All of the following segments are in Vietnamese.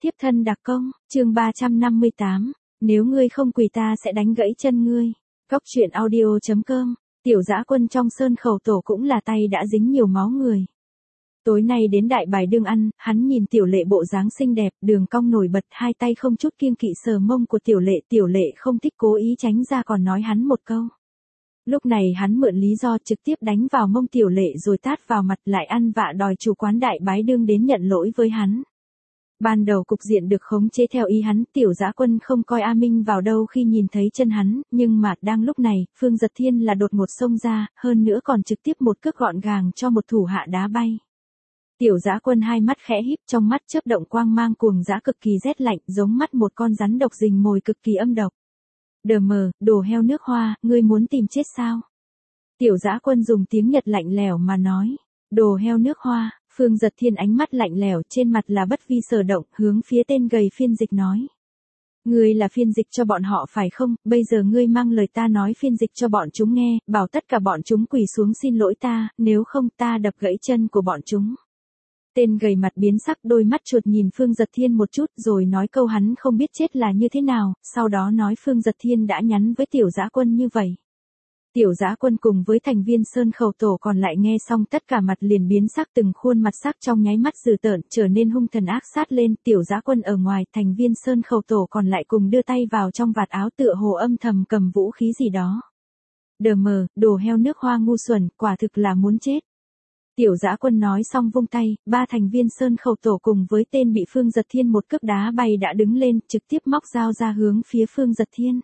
Tiếp thân đặc công, chương 358, nếu ngươi không quỳ ta sẽ đánh gãy chân ngươi. Cóc truyện audio.com, Tiểu Dã Quân trong sơn khẩu tổ cũng là tay đã dính nhiều máu người. Tối nay đến đại bài đương ăn, hắn nhìn Tiểu Lệ bộ dáng xinh đẹp, đường cong nổi bật, hai tay không chút kiêng kỵ sờ mông của Tiểu Lệ không thích cố ý tránh ra còn nói hắn một câu. Lúc này hắn mượn lý do trực tiếp đánh vào mông Tiểu Lệ rồi tát vào mặt, lại ăn vạ đòi chủ quán đại bái đương đến nhận lỗi với hắn. Ban đầu cục diện được khống chế theo ý hắn, Tiểu Dã Quân không coi A Minh vào đâu khi nhìn thấy chân hắn, nhưng mà đang lúc này, Phương Giật Thiên là đột ngột xông ra, hơn nữa còn trực tiếp một cước gọn gàng cho một thủ hạ đá bay. Tiểu Dã Quân hai mắt khẽ híp, trong mắt chớp động quang mang cuồng dã cực kỳ rét lạnh, giống mắt một con rắn độc rình mồi cực kỳ âm độc. Đờ mờ, đồ heo nước hoa, ngươi muốn tìm chết sao? Tiểu Dã Quân dùng tiếng Nhật lạnh lẽo mà nói. Đồ heo nước hoa. Phương Giật Thiên ánh mắt lạnh lẽo, trên mặt là bất vi sở động, hướng phía tên gầy phiên dịch nói. Ngươi là phiên dịch cho bọn họ phải không? Bây giờ ngươi mang lời ta nói phiên dịch cho bọn chúng nghe, bảo tất cả bọn chúng quỳ xuống xin lỗi ta, nếu không ta đập gãy chân của bọn chúng. Tên gầy mặt biến sắc, đôi mắt chuột nhìn Phương Giật Thiên một chút rồi nói câu hắn không biết chết là như thế nào, sau đó nói Phương Giật Thiên đã nhắn với Tiểu Dã Quân như vậy. Tiểu Dã Quân cùng với thành viên sơn khẩu tổ còn lại nghe xong tất cả mặt liền biến sắc, từng khuôn mặt sắc trong nháy mắt dữ tợn trở nên hung thần ác sát lên. Tiểu Dã Quân ở ngoài, thành viên sơn khẩu tổ còn lại cùng đưa tay vào trong vạt áo tựa hồ âm thầm cầm vũ khí gì đó. Đờ mờ, đồ heo nước hoa ngu xuẩn, quả thực là muốn chết. Tiểu Dã Quân nói xong vung tay, ba thành viên sơn khẩu tổ cùng với tên bị Phương Giật Thiên một cước đá bay đã đứng lên, trực tiếp móc dao ra hướng phía Phương Giật Thiên.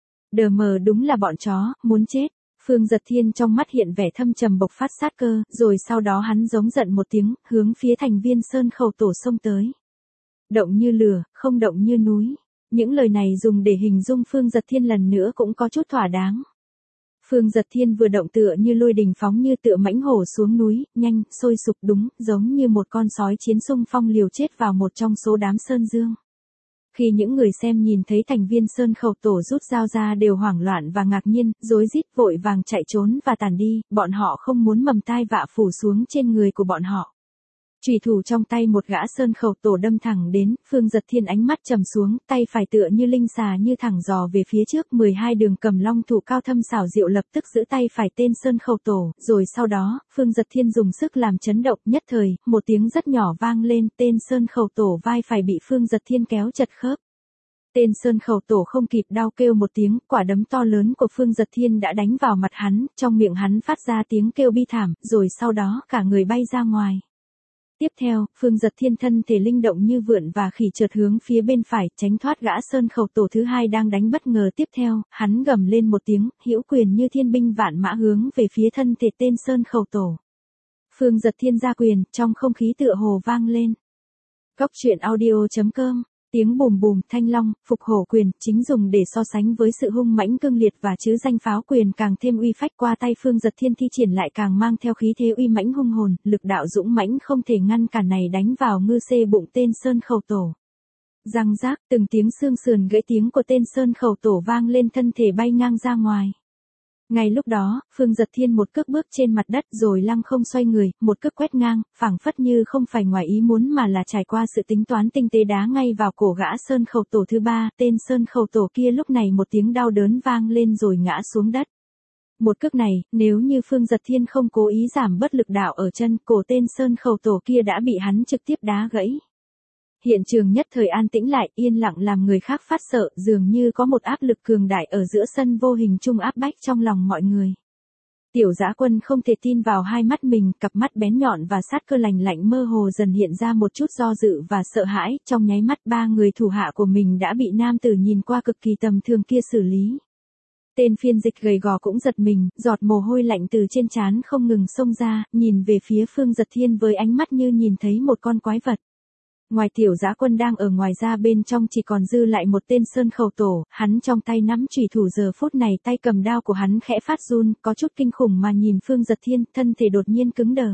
Đờ mờ, đúng là bọn chó, muốn chết. Phương Giật Thiên trong mắt hiện vẻ thâm trầm bộc phát sát cơ, rồi sau đó hắn giống giận một tiếng, hướng phía thành viên sơn khẩu tổ xông tới. Động như lửa, không động như núi. Những lời này dùng để hình dung Phương Giật Thiên lần nữa cũng có chút thỏa đáng. Phương Giật Thiên vừa động tựa như lôi đình phóng như tựa mãnh hổ xuống núi, nhanh, sôi sục, đúng, giống như một con sói chiến xung phong liều chết vào một trong số đám sơn dương. Khi những người xem nhìn thấy thành viên sơn khẩu tổ rút dao ra đều hoảng loạn và ngạc nhiên, rối rít vội vàng chạy trốn và tản đi, bọn họ không muốn mầm tai vạ phủ xuống trên người của bọn họ. Chùy thủ trong tay một gã sơn khẩu tổ đâm thẳng đến, Phương Giật Thiên ánh mắt trầm xuống, tay phải tựa như linh xà như thẳng dò về phía trước, 12 đường cầm long thủ cao thâm xảo diệu lập tức giữ tay phải tên sơn khẩu tổ, rồi sau đó, Phương Giật Thiên dùng sức làm chấn động, nhất thời, một tiếng rất nhỏ vang lên, tên sơn khẩu tổ vai phải bị Phương Giật Thiên kéo chật khớp. Tên sơn khẩu tổ không kịp đau kêu một tiếng, quả đấm to lớn của Phương Giật Thiên đã đánh vào mặt hắn, trong miệng hắn phát ra tiếng kêu bi thảm, rồi sau đó cả người bay ra ngoài. Tiếp theo, Phương Giật Thiên thân thể linh động như vượn và khỉ trượt hướng phía bên phải, tránh thoát gã sơn khẩu tổ thứ hai đang đánh bất ngờ. Tiếp theo, hắn gầm lên một tiếng, hữu quyền như thiên binh vạn mã hướng về phía thân thể tên sơn khẩu tổ. Phương Giật Thiên ra quyền, trong không khí tựa hồ vang lên. Cóc truyện audio.com, tiếng bùm bùm, thanh long, phục hổ quyền, chính dùng để so sánh với sự hung mãnh cương liệt và chứ danh pháo quyền càng thêm uy phách qua tay Phương Giật Thiên thi triển lại càng mang theo khí thế uy mãnh hung hồn, lực đạo dũng mãnh không thể ngăn cản này đánh vào ngư xê bụng tên sơn khẩu tổ. Răng rác, từng tiếng xương sườn gãy, tiếng của tên sơn khẩu tổ vang lên, thân thể bay ngang ra ngoài. Ngay lúc đó, Phương Giật Thiên một cước bước trên mặt đất rồi lăng không xoay người, một cước quét ngang, phảng phất như không phải ngoài ý muốn mà là trải qua sự tính toán tinh tế đá ngay vào cổ gã sơn khẩu tổ thứ ba. Tên sơn khẩu tổ kia lúc này một tiếng đau đớn vang lên rồi ngã xuống đất. Một cước này, nếu như Phương Giật Thiên không cố ý giảm bớt lực đạo ở chân, cổ tên sơn khẩu tổ kia đã bị hắn trực tiếp đá gãy. Hiện trường nhất thời an tĩnh lại, yên lặng làm người khác phát sợ, dường như có một áp lực cường đại ở giữa sân vô hình chung áp bách trong lòng mọi người. Tiểu Dã Quân không thể tin vào hai mắt mình, cặp mắt bén nhọn và sát cơ lạnh lạnh mơ hồ dần hiện ra một chút do dự và sợ hãi, trong nháy mắt ba người thủ hạ của mình đã bị nam tử nhìn qua cực kỳ tầm thường kia xử lý. Tên phiên dịch gầy gò cũng giật mình, giọt mồ hôi lạnh từ trên trán không ngừng xông ra, nhìn về phía Phương Giật Thiên với ánh mắt như nhìn thấy một con quái vật. Ngoài Tiểu Dã Quân đang ở ngoài ra, bên trong chỉ còn dư lại một tên sơn khẩu tổ, hắn trong tay nắm chùy thủ, giờ phút này tay cầm đao của hắn khẽ phát run, có chút kinh khủng mà nhìn Phương Giật Thiên, thân thể đột nhiên cứng đờ.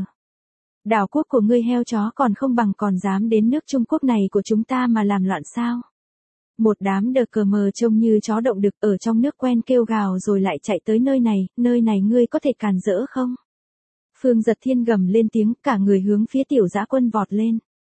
Đảo quốc của ngươi heo chó còn không bằng, còn dám đến nước Trung Quốc này của chúng ta mà làm loạn sao? Một đám đờ cờ mờ trông như chó động đực ở trong nước quen kêu gào rồi lại chạy tới nơi này ngươi có thể cản rỡ không? Phương Giật Thiên gầm lên tiếng, cả người hướng phía Tiểu Dã Quân vọt lên.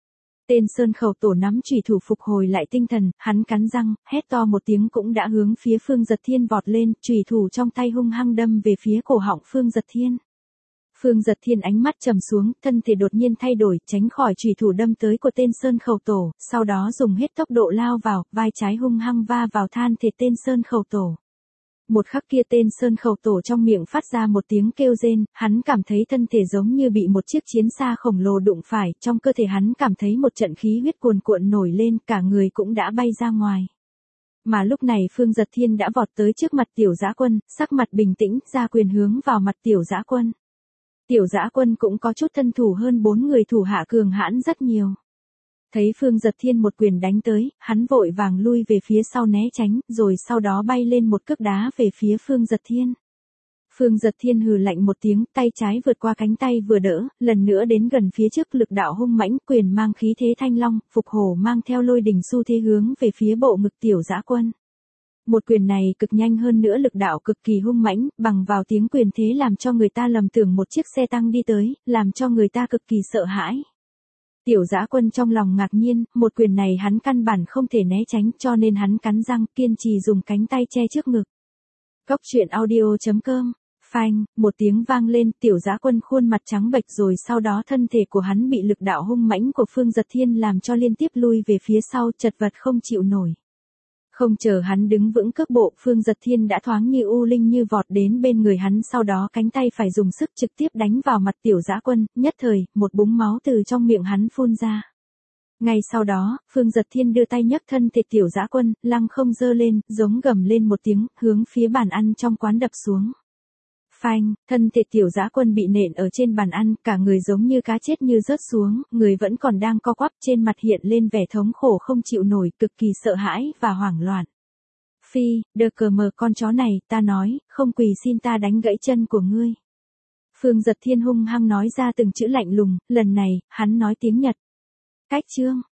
Tên Sơn Khẩu Tổ nắm chủy thủ phục hồi lại tinh thần, hắn cắn răng, hét to một tiếng cũng đã hướng phía Phương Giật Thiên vọt lên, chủy thủ trong tay hung hăng đâm về phía cổ họng Phương Giật Thiên. Phương Giật Thiên ánh mắt trầm xuống, thân thể đột nhiên thay đổi, tránh khỏi chủy thủ đâm tới của tên Sơn Khẩu Tổ, sau đó dùng hết tốc độ lao vào, vai trái hung hăng va vào than thể tên Sơn Khẩu Tổ. Một khắc kia tên Sơn Khẩu Tổ trong miệng phát ra một tiếng kêu rên, hắn cảm thấy thân thể giống như bị một chiếc chiến xa khổng lồ đụng phải, trong cơ thể hắn cảm thấy một trận khí huyết cuồn cuộn nổi lên, cả người cũng đã bay ra ngoài. Mà lúc này Phương Giật Thiên đã vọt tới trước mặt Tiểu Dã Quân, sắc mặt bình tĩnh, ra quyền hướng vào mặt Tiểu Dã Quân. Tiểu Dã Quân cũng có chút thân thủ hơn 4 người thủ hạ cường hãn rất nhiều. Thấy Phương Giật Thiên một quyền đánh tới, hắn vội vàng lui về phía sau né tránh, rồi sau đó bay lên một cước đá về phía Phương Giật Thiên. Phương Giật Thiên hừ lạnh một tiếng, tay trái vượt qua cánh tay vừa đỡ, lần nữa đến gần phía trước, lực đạo hung mãnh, quyền mang khí thế thanh long, phục hổ mang theo lôi đình xu thế hướng về phía bộ ngực Tiểu Dã Quân. Một quyền này cực nhanh hơn nữa, lực đạo cực kỳ hung mãnh, bằng vào tiếng quyền thế làm cho người ta lầm tưởng một chiếc xe tăng đi tới, làm cho người ta cực kỳ sợ hãi. Tiểu Dã Quân trong lòng ngạc nhiên, một quyền này hắn căn bản không thể né tránh, cho nên hắn cắn răng kiên trì dùng cánh tay che trước ngực. Cốc truyện audio.com. Phanh, một tiếng vang lên, Tiểu Dã Quân khuôn mặt trắng bệch, rồi sau đó thân thể của hắn bị lực đạo hung mãnh của Phương Giật Thiên làm cho liên tiếp lui về phía sau, chật vật không chịu nổi. Không chờ hắn đứng vững cước bộ, Phương Giật Thiên đã thoáng như u linh như vọt đến bên người hắn, sau đó cánh tay phải dùng sức trực tiếp đánh vào mặt Tiểu Dã Quân, nhất thời, một búng máu từ trong miệng hắn phun ra. Ngay sau đó, Phương Giật Thiên đưa tay nhấc thân thể Tiểu Dã Quân, lăng không giơ lên, giống gầm lên một tiếng, hướng phía bàn ăn trong quán đập xuống. Phanh, thân thể Tiểu Dã Quân bị nện ở trên bàn ăn, cả người giống như cá chết như rớt xuống, người vẫn còn đang co quắp, trên mặt hiện lên vẻ thống khổ không chịu nổi, cực kỳ sợ hãi và hoảng loạn. Phi, đờ cờ mờ con chó này, ta nói, không quỳ xin ta đánh gãy chân của ngươi. Phương Giật Thiên hung hăng nói ra từng chữ lạnh lùng, lần này, hắn nói tiếng Nhật. Cách chương.